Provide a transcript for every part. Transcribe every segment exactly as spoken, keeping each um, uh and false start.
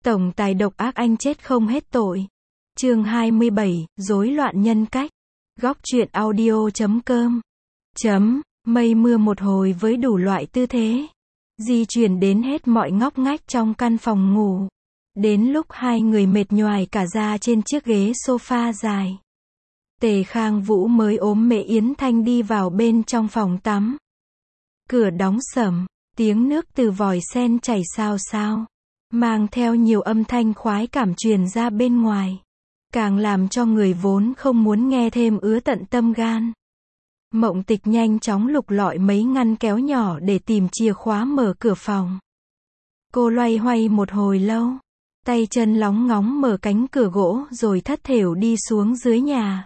Tổng tài độc ác anh chết không hết tội. Chương hai mươi bảy, rối loạn nhân cách. Góc truyện audio chấm com. Chấm, mây mưa một hồi với đủ loại tư thế. Di chuyển đến hết mọi ngóc ngách trong căn phòng ngủ. Đến lúc hai người mệt nhoài cả ra trên chiếc ghế sofa dài. Tề Khang Vũ mới ốm mẹ Yến Thanh đi vào bên trong phòng tắm. Cửa đóng sầm, tiếng nước từ vòi sen chảy xao xao, mang theo nhiều âm thanh khoái cảm truyền ra bên ngoài, càng làm cho người vốn không muốn nghe thêm ứa tận tâm gan. Mộng Tịch nhanh chóng lục lọi mấy ngăn kéo nhỏ để tìm chìa khóa mở cửa phòng. Cô loay hoay một hồi lâu, tay chân lóng ngóng mở cánh cửa gỗ rồi thất thểu đi xuống dưới nhà.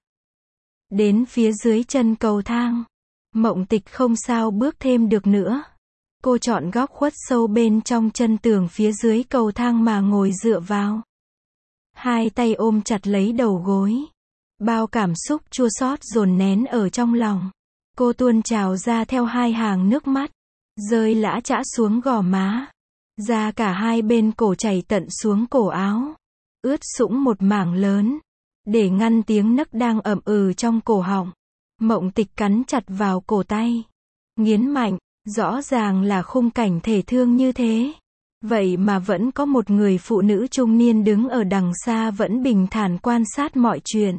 Đến phía dưới chân cầu thang, Mộng Tịch không sao bước thêm được nữa. Cô chọn góc khuất sâu bên trong chân tường phía dưới cầu thang mà ngồi dựa vào. Hai tay ôm chặt lấy đầu gối. Bao cảm xúc chua xót dồn nén ở trong lòng. Cô tuôn trào ra theo hai hàng nước mắt, rơi lã chã xuống gò má, ra cả hai bên cổ chảy tận xuống cổ áo, ướt sũng một mảng lớn. Để ngăn tiếng nấc đang ậm ừ trong cổ họng, Mộng Tịch cắn chặt vào cổ tay, nghiến mạnh. Rõ ràng là khung cảnh thể thương như thế, vậy mà vẫn có một người phụ nữ trung niên đứng ở đằng xa vẫn bình thản quan sát mọi chuyện.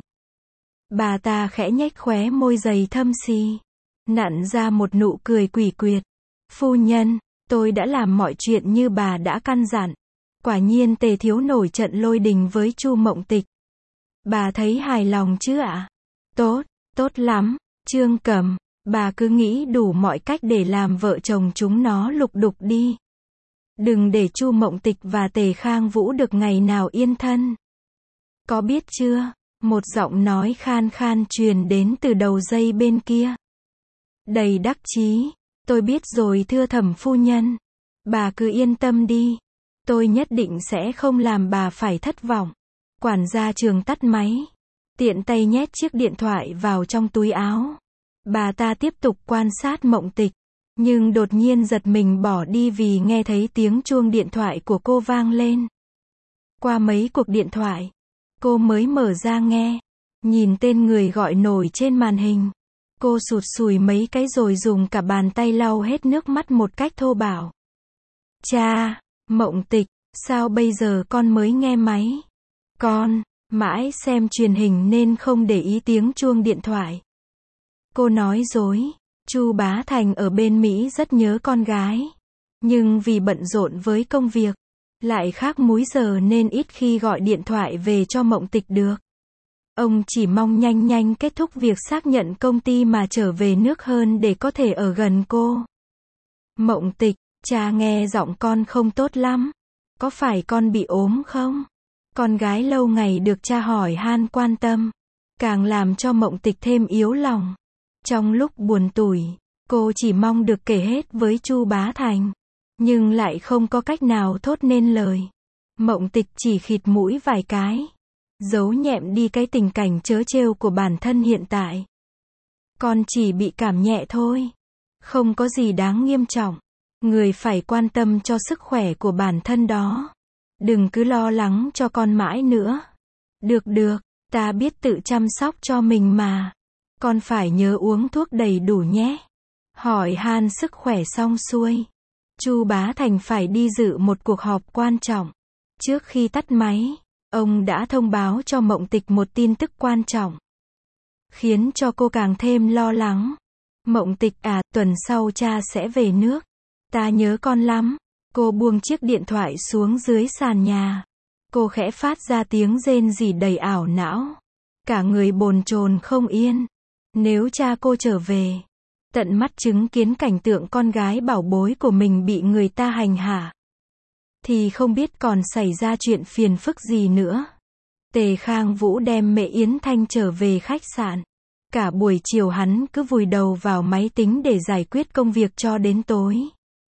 Bà ta khẽ nhếch khóe môi dày thâm xì, nặn ra một nụ cười quỷ quyệt. Phu nhân, tôi đã làm mọi chuyện như bà đã căn dặn. Quả nhiên Tề thiếu nổi trận lôi đình với Chu Mộng Tịch. Bà thấy hài lòng chứ ạ? Tốt, tốt lắm, Trương Cẩm. Bà cứ nghĩ đủ mọi cách để làm vợ chồng chúng nó lục đục đi. Đừng để Chu Mộng Tịch và Tề Khang Vũ được ngày nào yên thân. Có biết chưa? Một giọng nói khan khan truyền đến từ đầu dây bên kia. Đầy đắc chí. Tôi biết rồi thưa thẩm phu nhân. Bà cứ yên tâm đi. Tôi nhất định sẽ không làm bà phải thất vọng. Quản gia Trường tắt máy. Tiện tay nhét chiếc điện thoại vào trong túi áo. Bà ta tiếp tục quan sát Mộng Tịch, nhưng đột nhiên giật mình bỏ đi vì nghe thấy tiếng chuông điện thoại của cô vang lên. Qua mấy cuộc điện thoại, cô mới mở ra nghe, nhìn tên người gọi nổi trên màn hình. Cô sụt sùi mấy cái rồi dùng cả bàn tay lau hết nước mắt một cách thô bạo. Cha, Mộng Tịch, sao bây giờ con mới nghe máy? Con, mãi xem truyền hình nên không để ý tiếng chuông điện thoại. Cô nói dối, Chu Bá Thành ở bên Mỹ rất nhớ con gái. Nhưng vì bận rộn với công việc, lại khác múi giờ nên ít khi gọi điện thoại về cho Mộng Tịch được. Ông chỉ mong nhanh nhanh kết thúc việc xác nhận công ty mà trở về nước hơn để có thể ở gần cô. Mộng Tịch, cha nghe giọng con không tốt lắm. Có phải con bị ốm không? Con gái lâu ngày được cha hỏi han quan tâm, càng làm cho Mộng Tịch thêm yếu lòng. Trong lúc buồn tủi, cô chỉ mong được kể hết với Chu Bá Thành, nhưng lại không có cách nào thốt nên lời. Mộng Tịch chỉ khịt mũi vài cái, giấu nhẹm đi cái tình cảnh trớ trêu của bản thân hiện tại. Con chỉ bị cảm nhẹ thôi, không có gì đáng nghiêm trọng. Người phải quan tâm cho sức khỏe của bản thân đó. Đừng cứ lo lắng cho con mãi nữa. Được được, ta biết tự chăm sóc cho mình mà. Con phải nhớ uống thuốc đầy đủ nhé. Hỏi han sức khỏe xong xuôi, Chu Bá Thành phải đi dự một cuộc họp quan trọng. Trước khi tắt máy, ông đã thông báo cho Mộng Tịch một tin tức quan trọng, khiến cho cô càng thêm lo lắng. Mộng Tịch à, tuần sau cha sẽ về nước. Ta nhớ con lắm. Cô buông chiếc điện thoại xuống dưới sàn nhà. Cô khẽ phát ra tiếng rên rỉ đầy ảo não. Cả người bồn chồn không yên. Nếu cha cô trở về, tận mắt chứng kiến cảnh tượng con gái bảo bối của mình bị người ta hành hạ, thì không biết còn xảy ra chuyện phiền phức gì nữa. Tề Khang Vũ đem mẹ Yến Thanh trở về khách sạn. Cả buổi chiều hắn cứ vùi đầu vào máy tính để giải quyết công việc cho đến tối.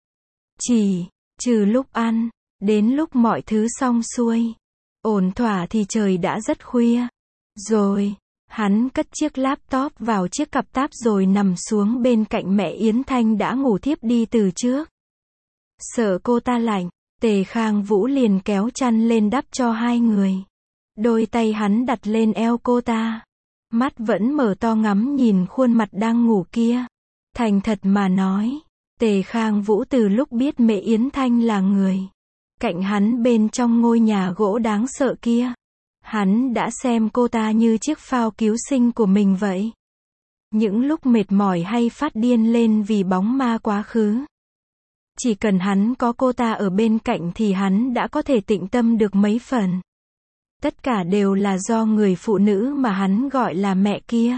Chỉ, trừ lúc ăn, đến lúc mọi thứ xong xuôi, ổn thỏa thì trời đã rất khuya. Rồi, hắn cất chiếc laptop vào chiếc cặp táp rồi nằm xuống bên cạnh mẹ Yến Thanh đã ngủ thiếp đi từ trước. Sợ cô ta lạnh, Tề Khang Vũ liền kéo chăn lên đắp cho hai người. Đôi tay hắn đặt lên eo cô ta. Mắt vẫn mở to ngắm nhìn khuôn mặt đang ngủ kia. Thành thật mà nói, Tề Khang Vũ từ lúc biết mẹ Yến Thanh là người cạnh hắn bên trong ngôi nhà gỗ đáng sợ kia, hắn đã xem cô ta như chiếc phao cứu sinh của mình vậy. Những lúc mệt mỏi hay phát điên lên vì bóng ma quá khứ, chỉ cần hắn có cô ta ở bên cạnh thì hắn đã có thể tĩnh tâm được mấy phần. Tất cả đều là do người phụ nữ mà hắn gọi là mẹ kia.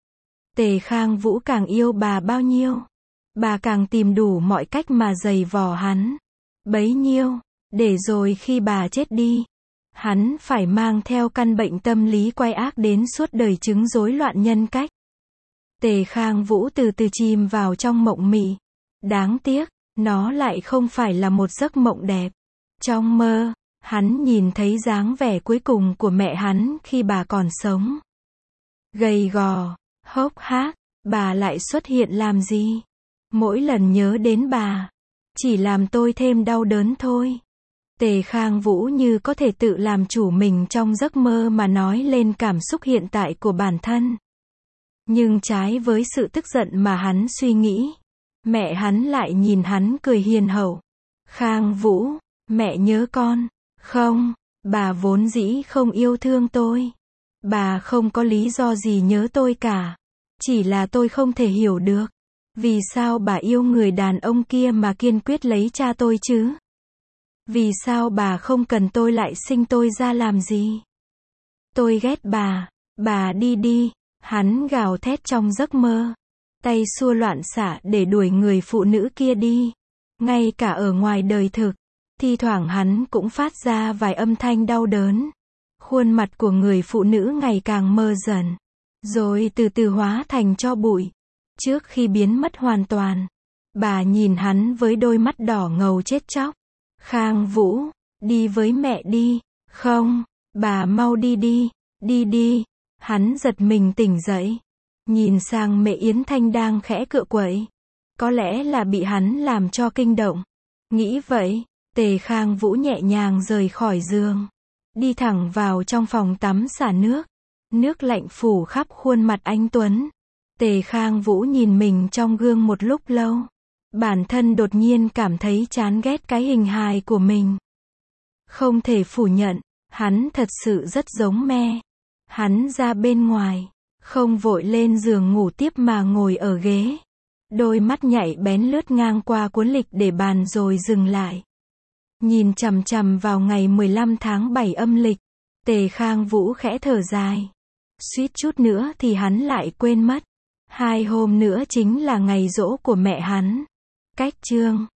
Tề Khang Vũ càng yêu bà bao nhiêu, bà càng tìm đủ mọi cách mà giày vò hắn bấy nhiêu, để rồi khi bà chết đi, hắn phải mang theo căn bệnh tâm lý quái ác đến suốt đời, chứng rối loạn nhân cách. Tề Khang Vũ từ từ chìm vào trong mộng mị. Đáng tiếc, nó lại không phải là một giấc mộng đẹp. Trong mơ, hắn nhìn thấy dáng vẻ cuối cùng của mẹ hắn khi bà còn sống. Gầy gò, hốc hác, bà lại xuất hiện làm gì? Mỗi lần nhớ đến bà, chỉ làm tôi thêm đau đớn thôi. Tề Khang Vũ như có thể tự làm chủ mình trong giấc mơ mà nói lên cảm xúc hiện tại của bản thân. Nhưng trái với sự tức giận mà hắn suy nghĩ, mẹ hắn lại nhìn hắn cười hiền hậu. Khang Vũ, mẹ nhớ con. Không, bà vốn dĩ không yêu thương tôi. Bà không có lý do gì nhớ tôi cả. Chỉ là tôi không thể hiểu được, vì sao bà yêu người đàn ông kia mà kiên quyết lấy cha tôi chứ? Vì sao bà không cần tôi lại sinh tôi ra làm gì? Tôi ghét bà, bà đi đi. Hắn gào thét trong giấc mơ, tay xua loạn xạ để đuổi người phụ nữ kia đi. Ngay cả ở ngoài đời thực, thi thoảng hắn cũng phát ra vài âm thanh đau đớn. Khuôn mặt của người phụ nữ ngày càng mờ dần, rồi từ từ hóa thành tro bụi. Trước khi biến mất hoàn toàn, bà nhìn hắn với đôi mắt đỏ ngầu chết chóc. Khang Vũ, đi với mẹ đi. Không, bà mau đi đi, đi đi. Hắn giật mình tỉnh dậy, nhìn sang mẹ Yến Thanh đang khẽ cựa quậy. Có lẽ là bị hắn làm cho kinh động. Nghĩ vậy, Tề Khang Vũ nhẹ nhàng rời khỏi giường, đi thẳng vào trong phòng tắm xả nước. Nước lạnh phủ khắp khuôn mặt anh tuấn. Tề Khang Vũ nhìn mình trong gương một lúc lâu. Bản thân đột nhiên cảm thấy chán ghét cái hình hài của mình. Không thể phủ nhận, hắn thật sự rất giống me. Hắn ra bên ngoài, không vội lên giường ngủ tiếp mà ngồi ở ghế. Đôi mắt nhạy bén lướt ngang qua cuốn lịch để bàn rồi dừng lại. Nhìn chằm chằm vào ngày mười lăm tháng bảy âm lịch, Tề Khang Vũ khẽ thở dài. Suýt chút nữa thì hắn lại quên mất. Hai hôm nữa chính là ngày giỗ của mẹ hắn. Cách chương